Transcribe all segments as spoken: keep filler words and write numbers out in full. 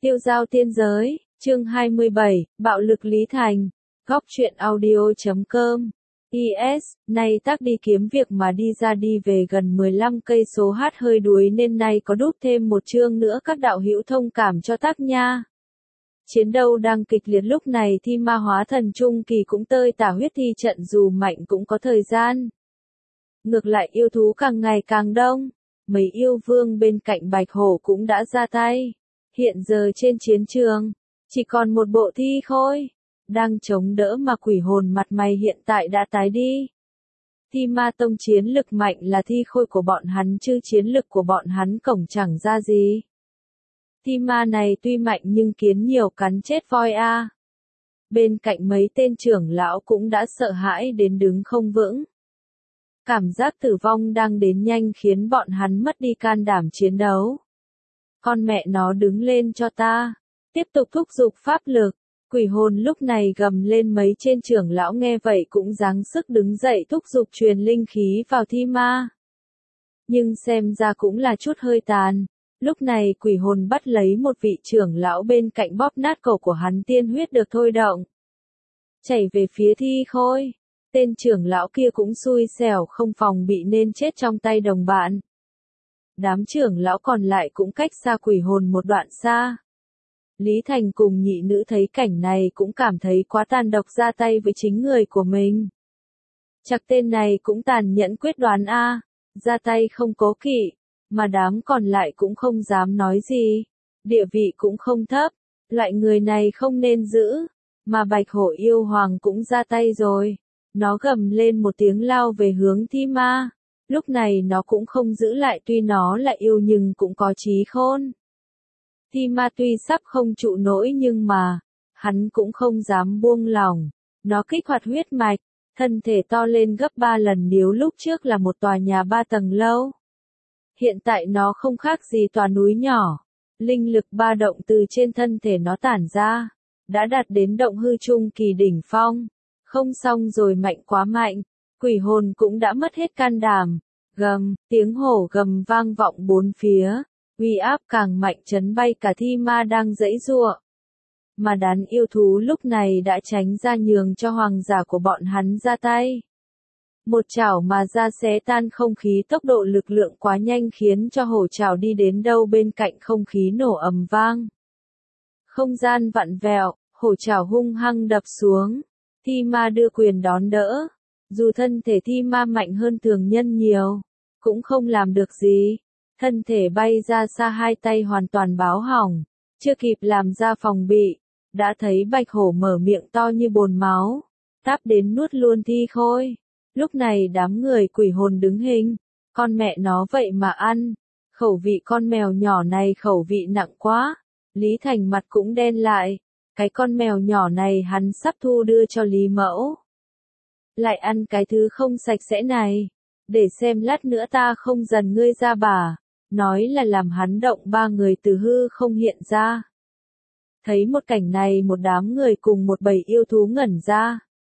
Tiêu giao tiên giới, chương hai mươi bảy, bạo lực Lý Thành, góc truyện audio chấm com. i ét, nay tác đi kiếm việc mà đi ra đi về gần mười lăm cây số hát hơi đuối nên nay có đúc thêm một chương nữa các đạo hữu thông cảm cho tác nha. Chiến đấu đang kịch liệt lúc này thi ma hóa thần trung kỳ cũng tơi tả huyết thi trận dù mạnh cũng có thời gian. Ngược lại yêu thú càng ngày càng đông, mấy yêu vương bên cạnh Bạch Hổ cũng đã ra tay. Hiện giờ trên chiến trường, chỉ còn một bộ thi khôi, đang chống đỡ mà quỷ hồn mặt mày hiện tại đã tái đi. Thi ma tông chiến lực mạnh là thi khôi của bọn hắn chứ chiến lực của bọn hắn cổng chẳng ra gì. Thi ma này tuy mạnh nhưng kiến nhiều cắn chết voi a. Bên cạnh mấy tên trưởng lão cũng đã sợ hãi đến đứng không vững. Cảm giác tử vong đang đến nhanh khiến bọn hắn mất đi can đảm chiến đấu. Con mẹ nó đứng lên cho ta. Tiếp tục thúc giục pháp lực. Quỷ hồn lúc này gầm lên mấy trên trưởng lão nghe vậy cũng giáng sức đứng dậy thúc giục truyền linh khí vào thi ma. Nhưng xem ra cũng là chút hơi tàn. Lúc này quỷ hồn bắt lấy một vị trưởng lão bên cạnh bóp nát cổ của hắn tiên huyết được thôi động. Chảy về phía thi khôi. Tên trưởng lão kia cũng xui xẻo không phòng bị nên chết trong tay đồng bạn. Đám trưởng lão còn lại cũng cách xa quỷ hồn một đoạn xa. Lý Thành cùng nhị nữ thấy cảnh này cũng cảm thấy quá tàn độc ra tay với chính người của mình. Chắc tên này cũng tàn nhẫn quyết đoán a, ra tay không cố kỵ, mà đám còn lại cũng không dám nói gì. Địa vị cũng không thấp, loại người này không nên giữ, mà Bạch Hổ yêu hoàng cũng ra tay rồi. Nó gầm lên một tiếng lao về hướng thi ma. Lúc này nó cũng không giữ lại tuy nó là yêu nhưng cũng có trí khôn. Thi ma tuy sắp không trụ nổi nhưng mà, hắn cũng không dám buông lỏng. Nó kích hoạt huyết mạch, thân thể to lên gấp ba lần nếu lúc trước là một tòa nhà ba tầng lâu. Hiện tại nó không khác gì tòa núi nhỏ. Linh lực ba động từ trên thân thể nó tản ra, đã đạt đến động hư trung kỳ đỉnh phong. Không xong rồi mạnh quá mạnh, quỷ hồn cũng đã mất hết can đảm. Gầm, tiếng hổ gầm vang vọng bốn phía, uy áp càng mạnh chấn bay cả thi ma đang giãy giụa. Mà đàn yêu thú lúc này đã tránh ra nhường cho hoàng giả của bọn hắn ra tay. Một chảo mà ra xé tan không khí tốc độ lực lượng quá nhanh khiến cho hổ chảo đi đến đâu bên cạnh không khí nổ ầm vang. Không gian vặn vẹo, hổ chảo hung hăng đập xuống. Thi ma đưa quyền đón đỡ, dù thân thể thi ma mạnh hơn thường nhân nhiều, cũng không làm được gì, thân thể bay ra xa hai tay hoàn toàn báo hỏng, chưa kịp làm ra phòng bị, đã thấy Bạch Hổ mở miệng to như bồn máu, táp đến nuốt luôn thi khôi. Lúc này đám người quỷ hồn đứng hình, con mẹ nó vậy mà ăn, khẩu vị con mèo nhỏ này khẩu vị nặng quá, Lý Thành mặt cũng đen lại. Cái con mèo nhỏ này hắn sắp thu đưa cho Lý Mẫu. Lại ăn cái thứ không sạch sẽ này. Để xem lát nữa ta không dần ngươi ra bà. Nói là làm hắn động ba người từ hư không hiện ra. Thấy một cảnh này một đám người cùng một bầy yêu thú ngẩn ra.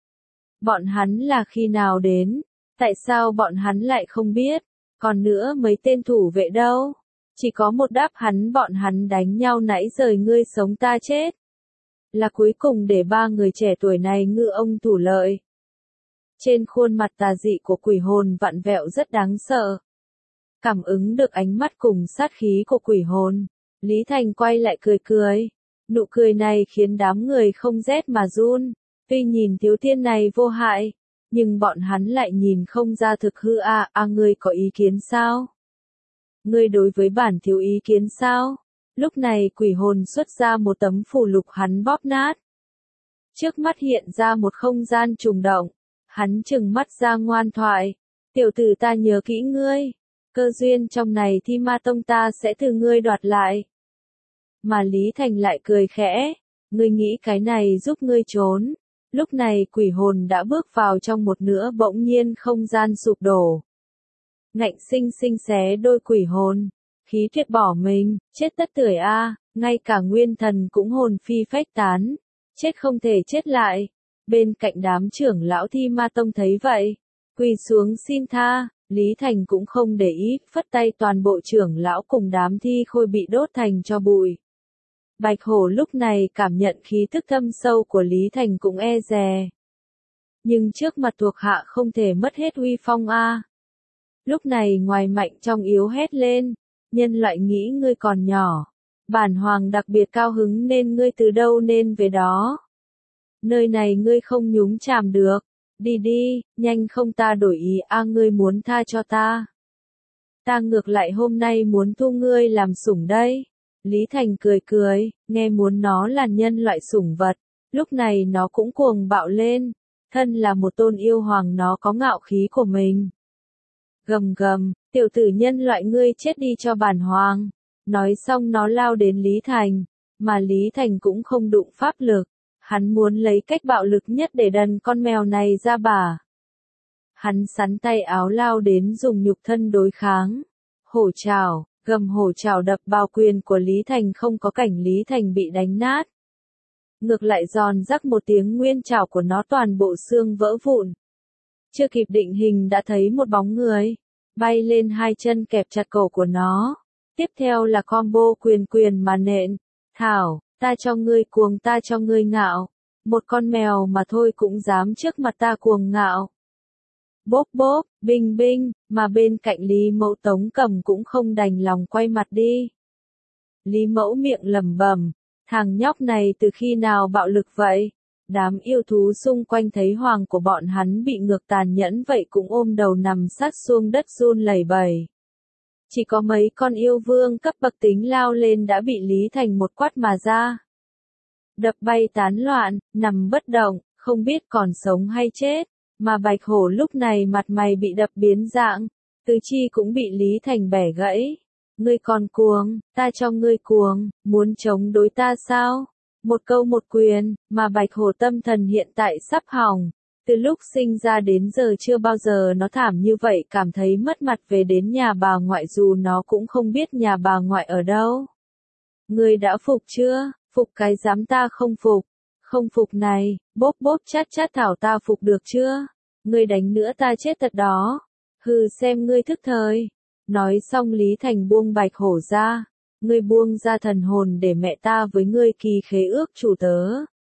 Bọn hắn là khi nào đến? Tại sao bọn hắn lại không biết? Còn nữa mấy tên thủ vệ đâu? Chỉ có một đáp hắn bọn hắn đánh nhau nãy giờ ngươi sống ta chết. Là cuối cùng để ba người trẻ tuổi này ngư ông thủ lợi. Trên khuôn mặt tà dị của quỷ hồn vặn vẹo rất đáng sợ. Cảm ứng được ánh mắt cùng sát khí của quỷ hồn, Lý Thành quay lại cười cười. Nụ cười này khiến đám người không rét mà run. Tuy nhìn thiếu tiên này vô hại, nhưng bọn hắn lại nhìn không ra thực hư à, à ngươi có ý kiến sao? Ngươi đối với bản thiếu ý kiến sao? Lúc này quỷ hồn xuất ra một tấm phù lục hắn bóp nát. Trước mắt hiện ra một không gian trùng động. Hắn trừng mắt ra ngoan thoại. Tiểu tử ta nhớ kỹ ngươi. Cơ duyên trong này thi ma tông ta sẽ từ ngươi đoạt lại. Mà Lý Thành lại cười khẽ. Ngươi nghĩ cái này giúp ngươi trốn. Lúc này quỷ hồn đã bước vào trong một nửa bỗng nhiên không gian sụp đổ. Ngạnh sinh sinh xé đôi quỷ hồn. Khí tuyệt bỏ mình, chết tất tưởi a, ngay cả nguyên thần cũng hồn phi phách tán, chết không thể chết lại. Bên cạnh đám trưởng lão thi ma tông thấy vậy, quỳ xuống xin tha, Lý Thành cũng không để ý, phất tay toàn bộ trưởng lão cùng đám thi khôi bị đốt thành cho bụi. Bạch hổ lúc này cảm nhận khí thức thâm sâu của Lý Thành cũng e dè. Nhưng trước mặt thuộc hạ không thể mất hết uy phong a. Lúc này ngoài mạnh trong yếu hét lên, nhân loại nghĩ ngươi còn nhỏ. Bản hoàng đặc biệt cao hứng nên ngươi từ đâu nên về đó. Nơi này ngươi không nhúng chàm được. Đi đi, nhanh không ta đổi ý a à, ngươi muốn tha cho ta. Ta ngược lại hôm nay muốn thu ngươi làm sủng đây. Lý Thành cười cười, nghe muốn nó là nhân loại sủng vật. Lúc này nó cũng cuồng bạo lên. Thân là một tôn yêu hoàng nó có ngạo khí của mình. Gầm gầm, tiểu tử nhân loại ngươi chết đi cho bản hoàng. Nói xong nó lao đến Lý Thành, mà Lý Thành cũng không đụng pháp lực. Hắn muốn lấy cách bạo lực nhất để đần con mèo này ra bả. Hắn sắn tay áo lao đến dùng nhục thân đối kháng. Hổ trảo, gầm hổ trảo đập vào quyền của Lý Thành không có cảnh Lý Thành bị đánh nát. Ngược lại giòn rắc một tiếng nguyên trảo của nó toàn bộ xương vỡ vụn. Chưa kịp định hình đã thấy một bóng người, bay lên hai chân kẹp chặt cổ của nó. Tiếp theo là combo quyền quyền mà nện. Thảo, ta cho ngươi cuồng ta cho ngươi ngạo. Một con mèo mà thôi cũng dám trước mặt ta cuồng ngạo. Bốp bốp, binh binh, mà bên cạnh Lý Mẫu Tống Cầm cũng không đành lòng quay mặt đi. Lý Mẫu miệng lẩm bẩm, thằng nhóc này từ khi nào bạo lực vậy? Đám yêu thú xung quanh thấy hoàng của bọn hắn bị ngược tàn nhẫn vậy cũng ôm đầu nằm sát xuống đất run lẩy bẩy. Chỉ có mấy con yêu vương cấp bậc tính lao lên đã bị Lý Thành một quát mà ra. Đập bay tán loạn, nằm bất động, không biết còn sống hay chết. Mà bạch hổ lúc này mặt mày bị đập biến dạng, tứ chi cũng bị Lý Thành bẻ gãy. Ngươi còn cuồng, ta cho ngươi cuồng, muốn chống đối ta sao? Một câu một quyền, mà bạch hổ tâm thần hiện tại sắp hỏng. Từ lúc sinh ra đến giờ chưa bao giờ nó thảm như vậy, cảm thấy mất mặt về đến nhà bà ngoại dù nó cũng không biết nhà bà ngoại ở đâu. Ngươi đã phục chưa? Phục cái dám ta không phục. Không phục này, bốp bốp chát chát thảo ta phục được chưa? Ngươi đánh nữa ta chết thật đó. Hừ xem ngươi thức thời. Nói xong Lý Thành buông bạch hổ ra. Ngươi buông ra thần hồn để mẹ ta với ngươi kỳ khế ước chủ tớ.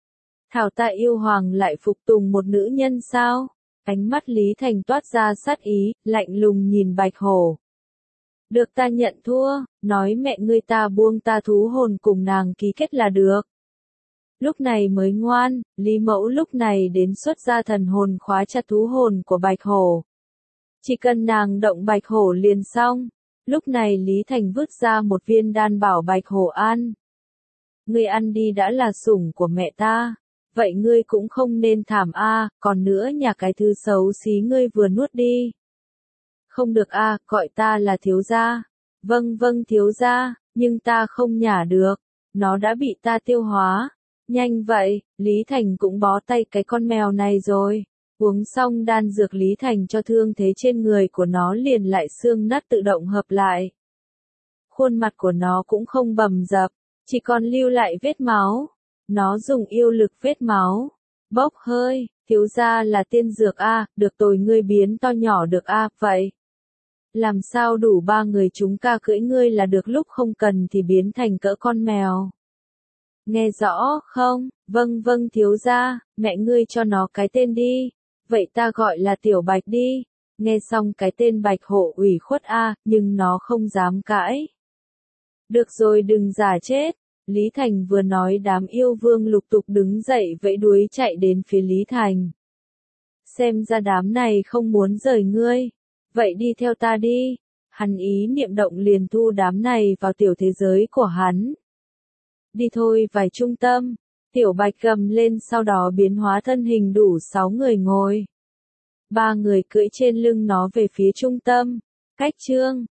Thảo ta yêu hoàng lại phục tùng một nữ nhân sao? Ánh mắt Lý Thành toát ra sát ý, lạnh lùng nhìn bạch hổ. Được ta nhận thua, nói mẹ ngươi ta buông ta thú hồn cùng nàng ký kết là được. Lúc này mới ngoan, Lý Mẫu lúc này đến xuất ra thần hồn khóa chặt thú hồn của bạch hổ. Chỉ cần nàng động bạch hổ liền xong. Lúc này Lý Thành vứt ra một viên đan bảo bạch hổ ăn. Ngươi ăn đi đã là sủng của mẹ ta. Vậy ngươi cũng không nên thảm a, à, còn nữa nhà cái thứ xấu xí ngươi vừa nuốt đi. Không được a, à, gọi ta là thiếu gia. Vâng vâng thiếu gia, nhưng ta không nhả được. Nó đã bị ta tiêu hóa. Nhanh vậy, Lý Thành cũng bó tay cái con mèo này rồi. Uống xong đan dược Lý Thành cho thương thế trên người của nó liền lại xương nát tự động hợp lại. Khuôn mặt của nó cũng không bầm dập, chỉ còn lưu lại vết máu. Nó dùng yêu lực vết máu. Bốc hơi, thiếu gia là tiên dược a, được tôi ngươi biến to nhỏ được a, vậy. Làm sao đủ ba người chúng ca cưỡi ngươi là được lúc không cần thì biến thành cỡ con mèo. Nghe rõ không? Vâng vâng thiếu gia, mẹ ngươi cho nó cái tên đi. Vậy ta gọi là Tiểu Bạch đi. Nghe xong cái tên Bạch hổ ủy khuất a, nhưng nó không dám cãi. Được rồi đừng giả chết. Lý Thành vừa nói đám yêu vương lục tục đứng dậy vẫy đuôi chạy đến phía Lý Thành. Xem ra đám này không muốn rời ngươi. Vậy đi theo ta đi. Hắn ý niệm động liền thu đám này vào tiểu thế giới của hắn. Đi thôi vài trung tâm. Tiểu Bạch gầm lên sau đó biến hóa thân hình đủ sáu người ngồi. Ba người cưỡi trên lưng nó về phía trung tâm. Cách chương.